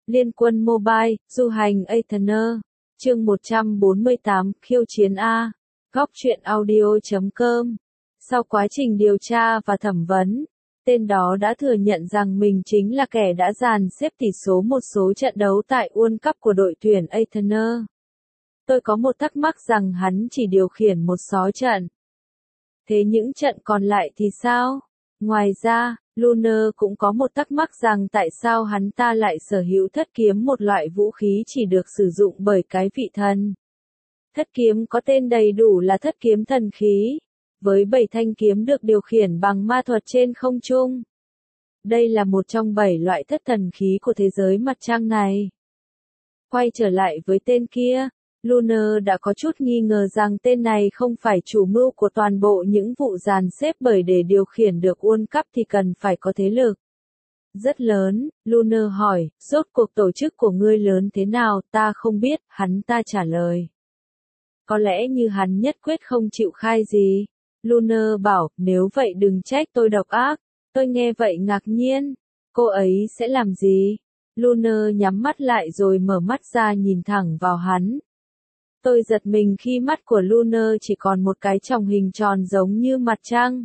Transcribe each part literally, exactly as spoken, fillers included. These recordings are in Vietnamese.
Liên quân Mobile, du hành Aetherner. Chương một trăm bốn mươi tám, khiêu chiến A. Góc truyện audio chấm com. Sau quá trình điều tra và thẩm vấn, tên đó đã thừa nhận rằng mình chính là kẻ đã dàn xếp tỷ số một số trận đấu tại World Cup của đội tuyển Aetherner. Tôi có một thắc mắc rằng hắn chỉ điều khiển một số trận. Thế những trận còn lại thì sao? Ngoài ra, Lunar cũng có một thắc mắc rằng tại sao hắn ta lại sở hữu thất kiếm, một loại vũ khí chỉ được sử dụng bởi cái vị thần. Thất kiếm có tên đầy đủ là thất kiếm thần khí, với bảy thanh kiếm được điều khiển bằng ma thuật trên không trung. Đây là một trong bảy loại thất thần khí của thế giới mặt trăng này. Quay trở lại với tên kia, Lunar đã có chút nghi ngờ rằng tên này không phải chủ mưu của toàn bộ những vụ dàn xếp, bởi để điều khiển được World Cup thì cần phải có thế lực rất lớn. Lunar hỏi, rốt cuộc tổ chức của ngươi lớn thế nào? Ta không biết, hắn ta trả lời. Có lẽ như hắn nhất quyết không chịu khai gì. Lunar bảo, nếu vậy đừng trách tôi độc ác. Tôi nghe vậy ngạc nhiên. Cô ấy sẽ làm gì? Lunar nhắm mắt lại rồi mở mắt ra nhìn thẳng vào hắn. Tôi giật mình khi mắt của Lunar chỉ còn một cái tròng hình tròn giống như mặt trăng.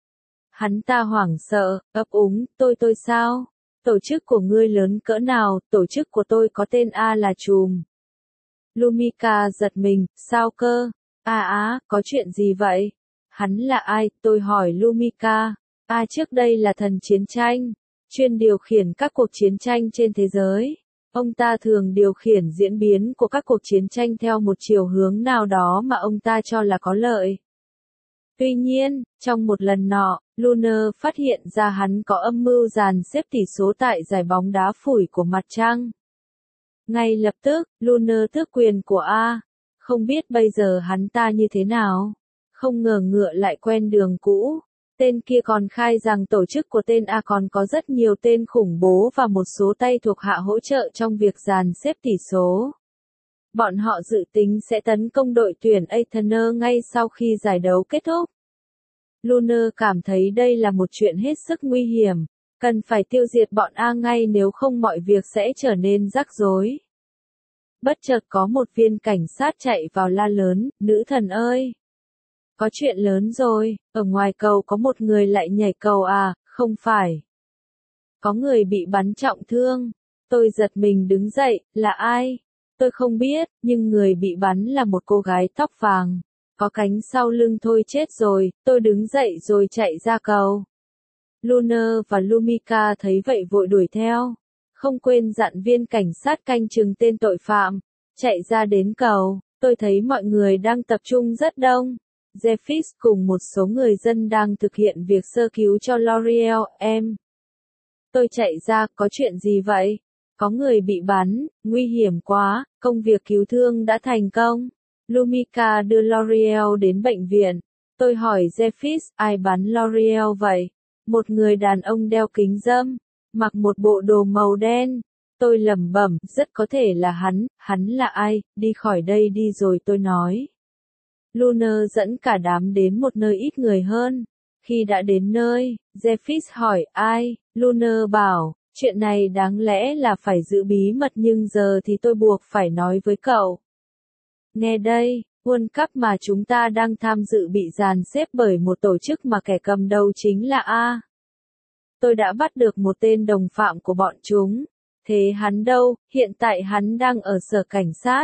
Hắn ta hoảng sợ, ấp úng, tôi tôi sao? Tổ chức của ngươi lớn cỡ nào? Tổ chức của tôi có tên A là Trùm. Lumika giật mình, sao cơ? À á, có chuyện gì vậy? Hắn là ai? Tôi hỏi Lumika. A trước đây là thần chiến tranh, chuyên điều khiển các cuộc chiến tranh trên thế giới. Ông ta thường điều khiển diễn biến của các cuộc chiến tranh theo một chiều hướng nào đó mà ông ta cho là có lợi. Tuy nhiên, trong một lần nọ, Lunar phát hiện ra hắn có âm mưu dàn xếp tỷ số tại giải bóng đá phủi của mặt trăng. Ngay lập tức, Lunar tước quyền của A. Không biết bây giờ hắn ta như thế nào. Không ngờ ngựa lại quen đường cũ. Tên kia còn khai rằng tổ chức của tên A còn có rất nhiều tên khủng bố và một số tay thuộc hạ hỗ trợ trong việc dàn xếp tỷ số. Bọn họ dự tính sẽ tấn công đội tuyển Aetherner ngay sau khi giải đấu kết thúc. Lunar cảm thấy đây là một chuyện hết sức nguy hiểm, cần phải tiêu diệt bọn A ngay, nếu không mọi việc sẽ trở nên rắc rối. Bất chợt có một viên cảnh sát chạy vào la lớn, nữ thần ơi! Có chuyện lớn rồi, ở ngoài cầu có một người lại nhảy cầu à, không phải. Có người bị bắn trọng thương. Tôi giật mình đứng dậy, là ai? Tôi không biết, nhưng người bị bắn là một cô gái tóc vàng. Có cánh sau lưng thôi, chết rồi. Tôi đứng dậy rồi chạy ra cầu. Lunar và Lumika thấy vậy vội đuổi theo. Không quên dặn viên cảnh sát canh chừng tên tội phạm. Chạy ra đến cầu, tôi thấy mọi người đang tập trung rất đông. Jeffis cùng một số người dân đang thực hiện việc sơ cứu cho L'Oreal, em. Tôi chạy ra, có chuyện gì vậy? Có người bị bắn, nguy hiểm quá, công việc cứu thương đã thành công. Lumika đưa L'Oreal đến bệnh viện. Tôi hỏi Jeffis, ai bắn L'Oreal vậy? Một người đàn ông đeo kính râm, mặc một bộ đồ màu đen. Tôi lẩm bẩm, rất có thể là hắn, hắn là ai? Đi khỏi đây đi rồi, tôi nói. Lunar dẫn cả đám đến một nơi ít người hơn. Khi đã đến nơi, Jeffis hỏi ai, Lunar bảo, chuyện này đáng lẽ là phải giữ bí mật nhưng giờ thì tôi buộc phải nói với cậu. Nghe đây, World Cup mà chúng ta đang tham dự bị dàn xếp bởi một tổ chức mà kẻ cầm đầu chính là A. Tôi đã bắt được một tên đồng phạm của bọn chúng. Thế hắn đâu? Hiện tại hắn đang ở sở cảnh sát.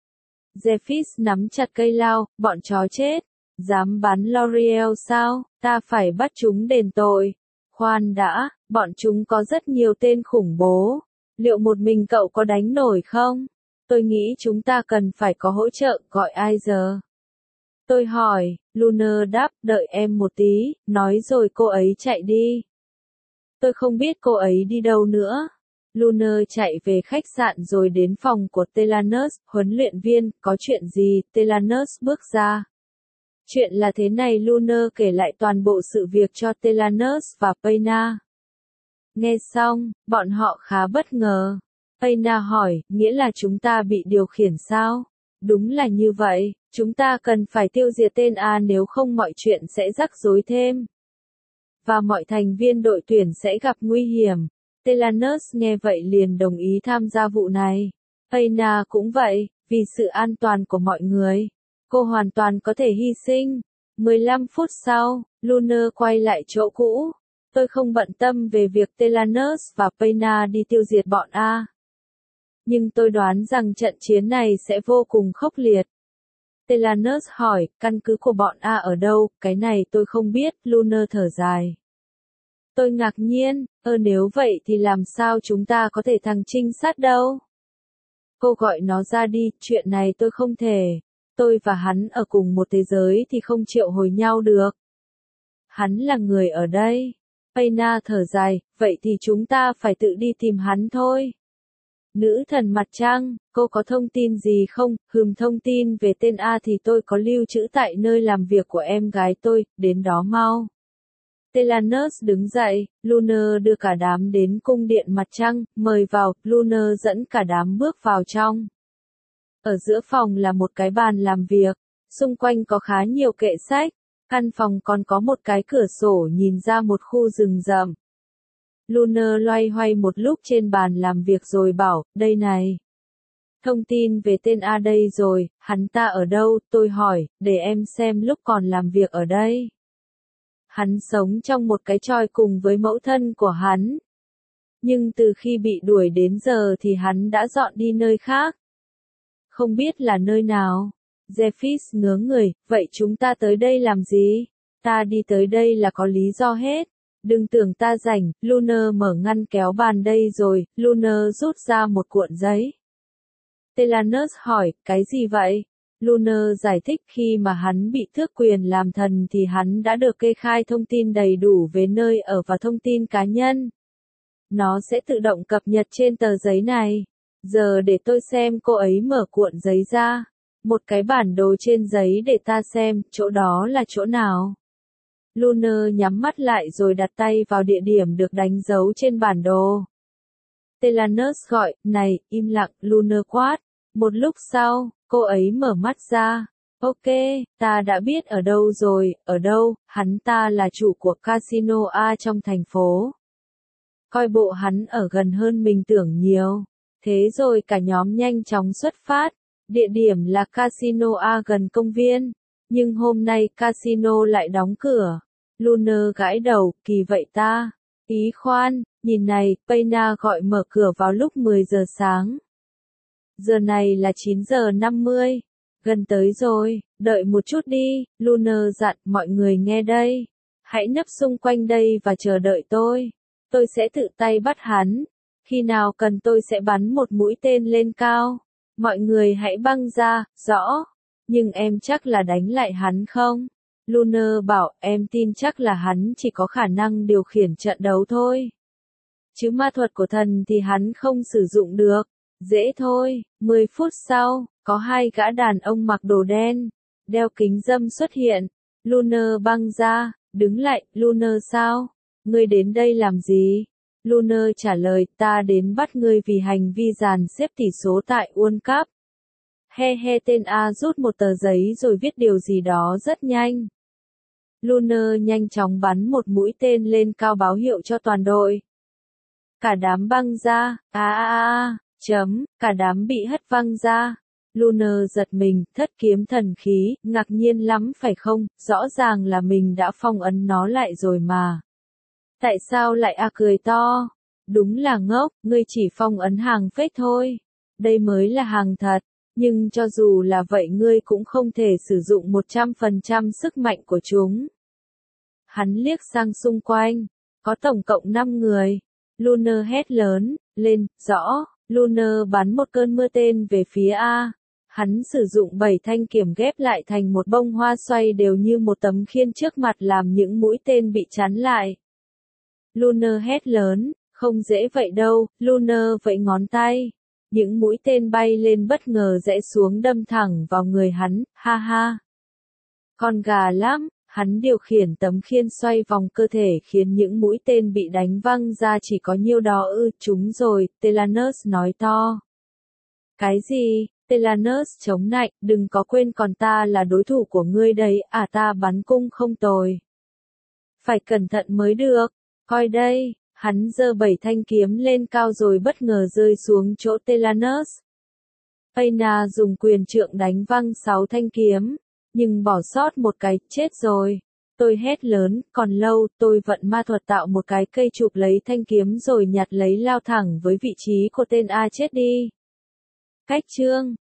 Jeffis nắm chặt cây lao, bọn chó chết. Dám bắn L'Oreal sao? Ta phải bắt chúng đền tội. Khoan đã, bọn chúng có rất nhiều tên khủng bố. Liệu một mình cậu có đánh nổi không? Tôi nghĩ chúng ta cần phải có hỗ trợ, gọi ai giờ? Tôi hỏi, Lunar đáp, đợi em một tí, nói rồi cô ấy chạy đi. Tôi không biết cô ấy đi đâu nữa. Lunar chạy về khách sạn rồi đến phòng của Telanus, huấn luyện viên, có chuyện gì? Telanus bước ra. Chuyện là thế này, Lunar kể lại toàn bộ sự việc cho Telanus và Payna. Nghe xong, bọn họ khá bất ngờ. Payna hỏi, nghĩa là chúng ta bị điều khiển sao? Đúng là như vậy, chúng ta cần phải tiêu diệt tên A, nếu không mọi chuyện sẽ rắc rối thêm. Và mọi thành viên đội tuyển sẽ gặp nguy hiểm. Telanus nghe vậy liền đồng ý tham gia vụ này. Payna cũng vậy, vì sự an toàn của mọi người. Cô hoàn toàn có thể hy sinh. mười lăm phút sau, Lunar quay lại chỗ cũ. Tôi không bận tâm về việc Telanus và Payna đi tiêu diệt bọn A. Nhưng tôi đoán rằng trận chiến này sẽ vô cùng khốc liệt. Telanus hỏi, căn cứ của bọn A ở đâu, cái này tôi không biết, Lunar thở dài. Tôi ngạc nhiên, ơ nếu vậy thì làm sao chúng ta có thể thằng trinh sát đâu? Cô gọi nó ra đi, chuyện này tôi không thể. Tôi và hắn ở cùng một thế giới thì không triệu hồi nhau được. Hắn là người ở đây. Payna thở dài, vậy thì chúng ta phải tự đi tìm hắn thôi. Nữ thần mặt trăng, cô có thông tin gì không? Hừm, thông tin về tên A thì tôi có lưu trữ tại nơi làm việc của em gái tôi, đến đó mau. Telanus đứng dậy, Lunar đưa cả đám đến cung điện mặt trăng, mời vào, Lunar dẫn cả đám bước vào trong. Ở giữa phòng là một cái bàn làm việc, xung quanh có khá nhiều kệ sách, căn phòng còn có một cái cửa sổ nhìn ra một khu rừng rậm. Lunar loay hoay một lúc trên bàn làm việc rồi bảo, đây này. Thông tin về tên A đây rồi, hắn ta ở đâu, tôi hỏi, để em xem lúc còn làm việc ở đây. Hắn sống trong một cái chòi cùng với mẫu thân của hắn. Nhưng từ khi bị đuổi đến giờ thì hắn đã dọn đi nơi khác. Không biết là nơi nào. Zephys ngớ người, vậy chúng ta tới đây làm gì? Ta đi tới đây là có lý do hết. Đừng tưởng ta rảnh, Lunar mở ngăn kéo bàn đây rồi, Lunar rút ra một cuộn giấy. Telanus hỏi, cái gì vậy? Lunar giải thích khi mà hắn bị tước quyền làm thần thì hắn đã được kê khai thông tin đầy đủ về nơi ở và thông tin cá nhân. Nó sẽ tự động cập nhật trên tờ giấy này. Giờ để tôi xem. Cô ấy mở cuộn giấy ra. Một cái bản đồ trên giấy để ta xem, chỗ đó là chỗ nào. Lunar nhắm mắt lại rồi đặt tay vào địa điểm được đánh dấu trên bản đồ. Telanus gọi, này, im lặng, Lunar quát. Một lúc sau, cô ấy mở mắt ra. Ok, ta đã biết ở đâu rồi, ở đâu, hắn ta là chủ của casino A trong thành phố. Coi bộ hắn ở gần hơn mình tưởng nhiều. Thế rồi cả nhóm nhanh chóng xuất phát. Địa điểm là casino A gần công viên. Nhưng hôm nay casino lại đóng cửa. Lunar gãi đầu, kỳ vậy ta. Ý khoan, nhìn này, Payna gọi mở cửa vào lúc mười giờ sáng. Giờ này là chín giờ năm mươi. Gần tới rồi, đợi một chút đi, Lunar dặn mọi người nghe đây. Hãy nấp xung quanh đây và chờ đợi tôi. Tôi sẽ tự tay bắt hắn. Khi nào cần tôi sẽ bắn một mũi tên lên cao. Mọi người hãy băng ra, rõ. Nhưng em chắc là đánh lại hắn không? Lunar bảo, em tin chắc là hắn chỉ có khả năng điều khiển trận đấu thôi. Chứ ma thuật của thần thì hắn không sử dụng được. Dễ thôi. mười phút sau, có hai gã đàn ông mặc đồ đen, đeo kính râm xuất hiện. Lunar băng ra, đứng lại, Lunar sao? Ngươi đến đây làm gì? Lunar trả lời, ta đến bắt ngươi vì hành vi dàn xếp tỷ số tại World Cup. He he, tên A rút một tờ giấy rồi viết điều gì đó rất nhanh. Lunar nhanh chóng bắn một mũi tên lên cao báo hiệu cho toàn đội. Cả đám băng ra, a a a, chấm, cả đám bị hất văng ra. Lunar giật mình, thất kiếm thần khí, ngạc nhiên lắm phải không, rõ ràng là mình đã phong ấn nó lại rồi mà. Tại sao lại a cười to? Đúng là ngốc, ngươi chỉ phong ấn hàng fake thôi. Đây mới là hàng thật, nhưng cho dù là vậy ngươi cũng không thể sử dụng một trăm phần trăm sức mạnh của chúng. Hắn liếc sang xung quanh, có tổng cộng năm người. Lunar hét lớn, lên, rõ, Lunar bắn một cơn mưa tên về phía A. Hắn sử dụng bảy thanh kiếm ghép lại thành một bông hoa xoay đều như một tấm khiên trước mặt làm những mũi tên bị chắn lại. Lunar hét lớn, không dễ vậy đâu, Lunar vẫy ngón tay. Những mũi tên bay lên bất ngờ rẽ xuống đâm thẳng vào người hắn, ha ha. Con gà lắm, hắn điều khiển tấm khiên xoay vòng cơ thể khiến những mũi tên bị đánh văng ra chỉ có nhiêu đó ư, chúng rồi, Telanus nói to. Cái gì? Telanus chống nạnh, đừng có quên còn ta là đối thủ của ngươi đấy, à ta bắn cung không tồi. Phải cẩn thận mới được, coi đây, Hắn giơ bảy thanh kiếm lên cao rồi bất ngờ rơi xuống chỗ Telanus. Aina dùng quyền trượng đánh văng sáu thanh kiếm, nhưng bỏ sót một cái, chết rồi. Tôi hét lớn, còn lâu, tôi vận ma thuật tạo một cái cây chụp lấy thanh kiếm rồi nhặt lấy lao thẳng với vị trí của tên A chết đi. Cách chương